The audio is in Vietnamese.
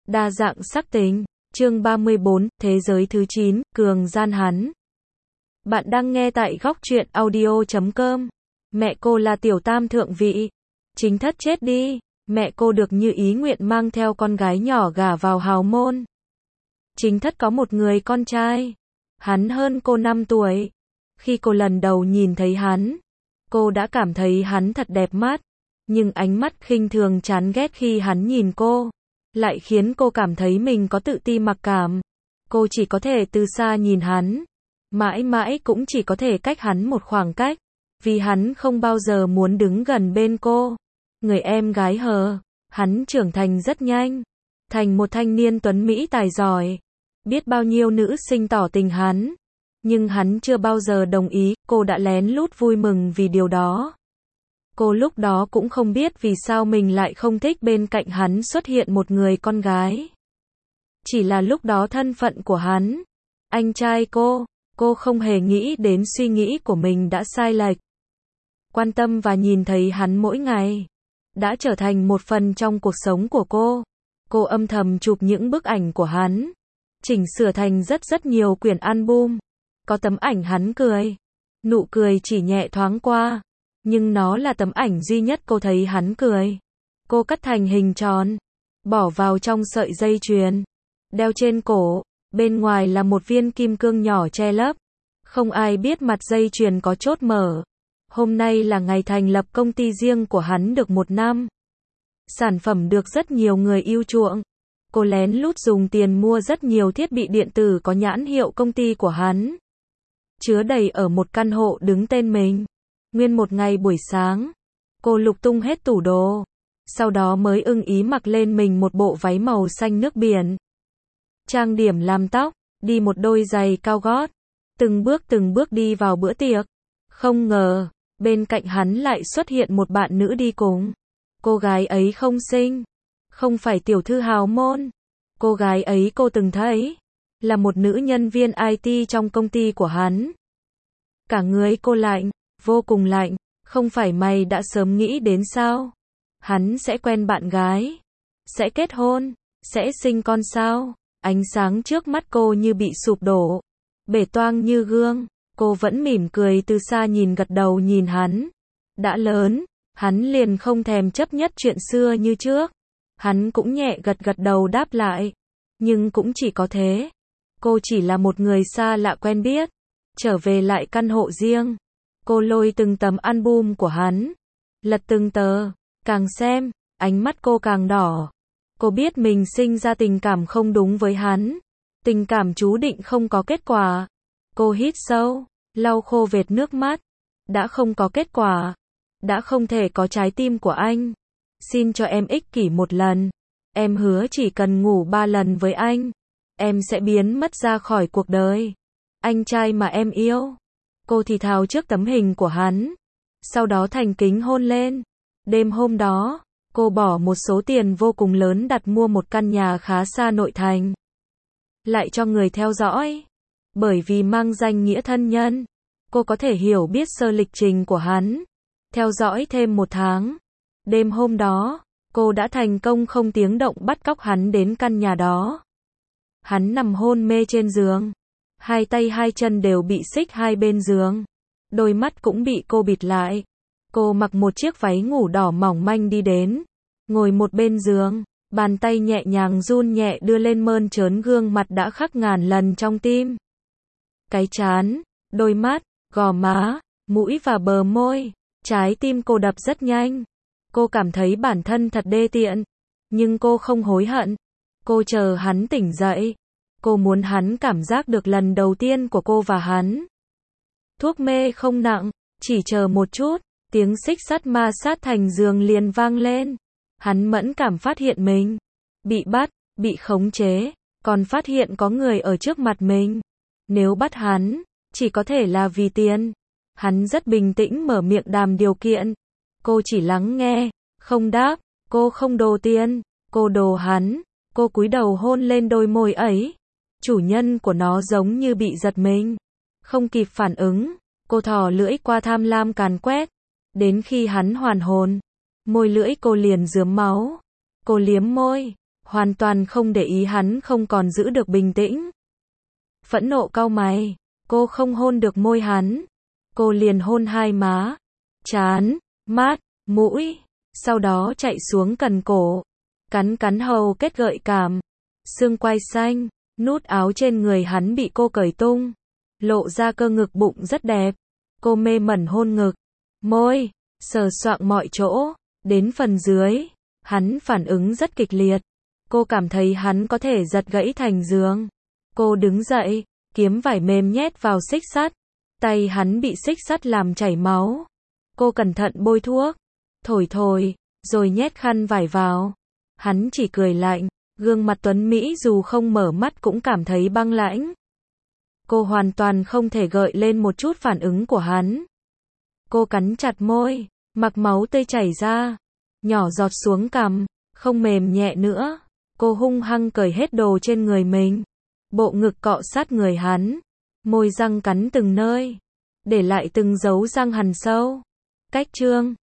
Đa dạng sắc tính. Chương 34, Thế giới thứ 9, Cường gian hắn. Bạn đang nghe tại góc truyện audio.com. Mẹ cô là tiểu tam thượng vị. Chính thất chết đi. Mẹ cô được như ý nguyện mang theo con gái nhỏ gả vào hào môn. Chính thất có một người con trai. Hắn hơn cô 5 tuổi. Khi cô lần đầu nhìn thấy hắn, cô đã cảm thấy hắn thật đẹp mắt. Nhưng ánh mắt khinh thường chán ghét khi hắn nhìn cô lại khiến cô cảm thấy mình có tự ti mặc cảm. Cô chỉ có thể từ xa nhìn hắn. Mãi mãi cũng chỉ có thể cách hắn một khoảng cách. Vì hắn không bao giờ muốn đứng gần bên cô. Người em gái hờ. Hắn trưởng thành rất nhanh. Thành một thanh niên tuấn Mỹ tài giỏi. Biết bao nhiêu nữ sinh tỏ tình hắn. Nhưng hắn chưa bao giờ đồng ý. Cô đã lén lút vui mừng vì điều đó. Cô lúc đó cũng không biết vì sao mình lại không thích bên cạnh hắn xuất hiện một người con gái. Chỉ là lúc đó thân phận của hắn, anh trai cô không hề nghĩ đến suy nghĩ của mình đã sai lệch. Quan tâm và nhìn thấy hắn mỗi ngày, đã trở thành một phần trong cuộc sống của cô. Cô âm thầm chụp những bức ảnh của hắn, chỉnh sửa thành rất nhiều quyển album. Có tấm ảnh hắn cười, nụ cười chỉ nhẹ thoáng qua. Nhưng nó là tấm ảnh duy nhất cô thấy hắn cười. Cô cắt thành hình tròn, bỏ vào trong sợi dây chuyền, đeo trên cổ, bên ngoài là một viên kim cương nhỏ che lấp. Không ai biết mặt dây chuyền có chốt mở. Hôm nay là ngày thành lập công ty riêng của hắn được 1 năm. Sản phẩm được rất nhiều người yêu chuộng. Cô lén lút dùng tiền mua rất nhiều thiết bị điện tử có nhãn hiệu công ty của hắn. Chứa đầy ở một căn hộ đứng tên mình. Nguyên một ngày buổi sáng, cô lục tung hết tủ đồ, sau đó mới ưng ý mặc lên mình một bộ váy màu xanh nước biển. Trang điểm làm tóc, đi một đôi giày cao gót, từng bước đi vào bữa tiệc. Không ngờ, bên cạnh hắn lại xuất hiện một bạn nữ đi cùng. Cô gái ấy không xinh, không phải tiểu thư hào môn. Cô gái ấy cô từng thấy, là một nữ nhân viên IT trong công ty của hắn. Cả người cô lạnh. Vô cùng lạnh, không phải mày đã sớm nghĩ đến sao? Hắn sẽ quen bạn gái, sẽ kết hôn, sẽ sinh con sao? Ánh sáng trước mắt cô như bị sụp đổ, bể toang như gương. Cô vẫn mỉm cười từ xa nhìn gật đầu nhìn hắn. Đã lớn, hắn liền không thèm chấp nhất chuyện xưa như trước. Hắn cũng nhẹ gật đầu đáp lại. Nhưng cũng chỉ có thế. Cô chỉ là một người xa lạ quen biết. Trở về lại căn hộ riêng. Cô lôi từng tấm album của hắn, lật từng tờ, càng xem, ánh mắt cô càng đỏ. Cô biết mình sinh ra tình cảm không đúng với hắn, tình cảm chú định không có kết quả. Cô hít sâu, lau khô vệt nước mắt. Đã không có kết quả, đã không thể có trái tim của anh. Xin cho em ích kỷ một lần. Em hứa chỉ cần ngủ 3 lần với anh, em sẽ biến mất ra khỏi cuộc đời. Anh trai mà em yêu. Cô thì thào trước tấm hình của hắn, sau đó thành kính hôn lên. Đêm hôm đó, cô bỏ một số tiền vô cùng lớn đặt mua một căn nhà khá xa nội thành. Lại cho người theo dõi. Bởi vì mang danh nghĩa thân nhân, cô có thể hiểu biết sơ lịch trình của hắn. Theo dõi thêm 1 tháng. Đêm hôm đó, cô đã thành công không tiếng động bắt cóc hắn đến căn nhà đó. Hắn nằm hôn mê trên giường. 2 tay 2 chân đều bị xích hai bên giường. Đôi mắt cũng bị cô bịt lại. Cô mặc một chiếc váy ngủ đỏ mỏng manh đi đến. Ngồi một bên giường. Bàn tay nhẹ nhàng run nhẹ đưa lên mơn trớn gương mặt đã khắc ngàn lần trong tim. Cái trán, đôi mắt, gò má, mũi và bờ môi. Trái tim cô đập rất nhanh. Cô cảm thấy bản thân thật đê tiện. Nhưng cô không hối hận. Cô chờ hắn tỉnh dậy. Cô muốn hắn cảm giác được lần đầu tiên của cô và hắn. Thuốc mê không nặng, chỉ chờ một chút, tiếng xích sắt ma sát thành giường liền vang lên. Hắn mẫn cảm phát hiện mình bị bắt, bị khống chế, còn phát hiện có người ở trước mặt mình. Nếu bắt hắn, chỉ có thể là vì tiền. Hắn rất bình tĩnh mở miệng đàm điều kiện. Cô chỉ lắng nghe, không đáp. Cô không đồ tiền, cô đồ hắn. Cô cúi đầu hôn lên đôi môi ấy. Chủ nhân của nó giống như bị giật mình. Không kịp phản ứng, cô thò lưỡi qua tham lam càn quét. Đến khi hắn hoàn hồn, môi lưỡi cô liền rướm máu. Cô liếm môi, hoàn toàn không để ý hắn không còn giữ được bình tĩnh. Phẫn nộ cau mày, cô không hôn được môi hắn. Cô liền hôn hai má, trán, mắt, mũi, sau đó chạy xuống cần cổ, cắn cắn hầu kết gợi cảm, xương quai xanh, nút áo trên người hắn bị cô cởi tung, lộ ra cơ ngực bụng rất đẹp. Cô mê mẩn hôn ngực, môi, sờ soạng mọi chỗ, đến phần dưới, hắn phản ứng rất kịch liệt. Cô cảm thấy hắn có thể giật gãy thành giường. Cô đứng dậy, kiếm vải mềm nhét vào xích sắt, tay hắn bị xích sắt làm chảy máu. Cô cẩn thận bôi thuốc, thổi, rồi nhét khăn vải vào. Hắn chỉ cười lạnh, gương mặt tuấn Mỹ dù không mở mắt cũng cảm thấy băng lãnh. Cô hoàn toàn không thể gợi lên một chút phản ứng của hắn. Cô cắn chặt môi, mặc máu tươi chảy ra, nhỏ giọt xuống cằm, không mềm nhẹ nữa. Cô hung hăng cởi hết đồ trên người mình, bộ ngực cọ sát người hắn, môi răng cắn từng nơi, để lại từng dấu răng hằn sâu. Cách chương